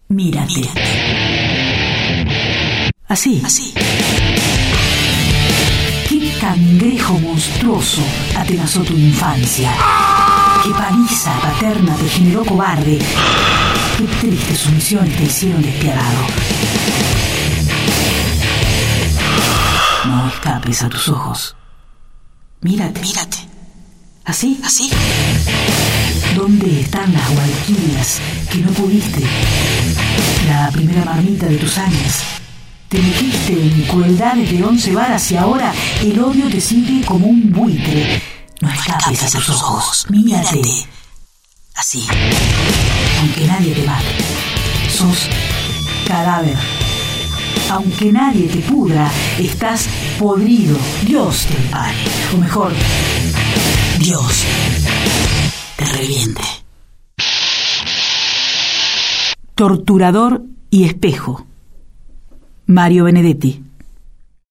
Mírate. Así. ¿Qué cangrejo monstruoso atenazó tu infancia? ¿Qué paliza paterna te generó cobarde? ¿Qué tristes sumisiones te hicieron despiadado? No escapes a tus ojos. Mírate. ¿Así? ¿Dónde están las valquirias que no pudiste? La primera marmita de tus años. Te metiste en crueldades de 11 varas y ahora el odio te sigue como un buitre. No escapes a tus ojos. Mírate. Así. Aunque nadie te mate, sos cadáver. Aunque nadie te pudra, estás podrido. Dios te ampare. O mejor, Dios te reviente. Torturador y espejo. Mario Benedetti.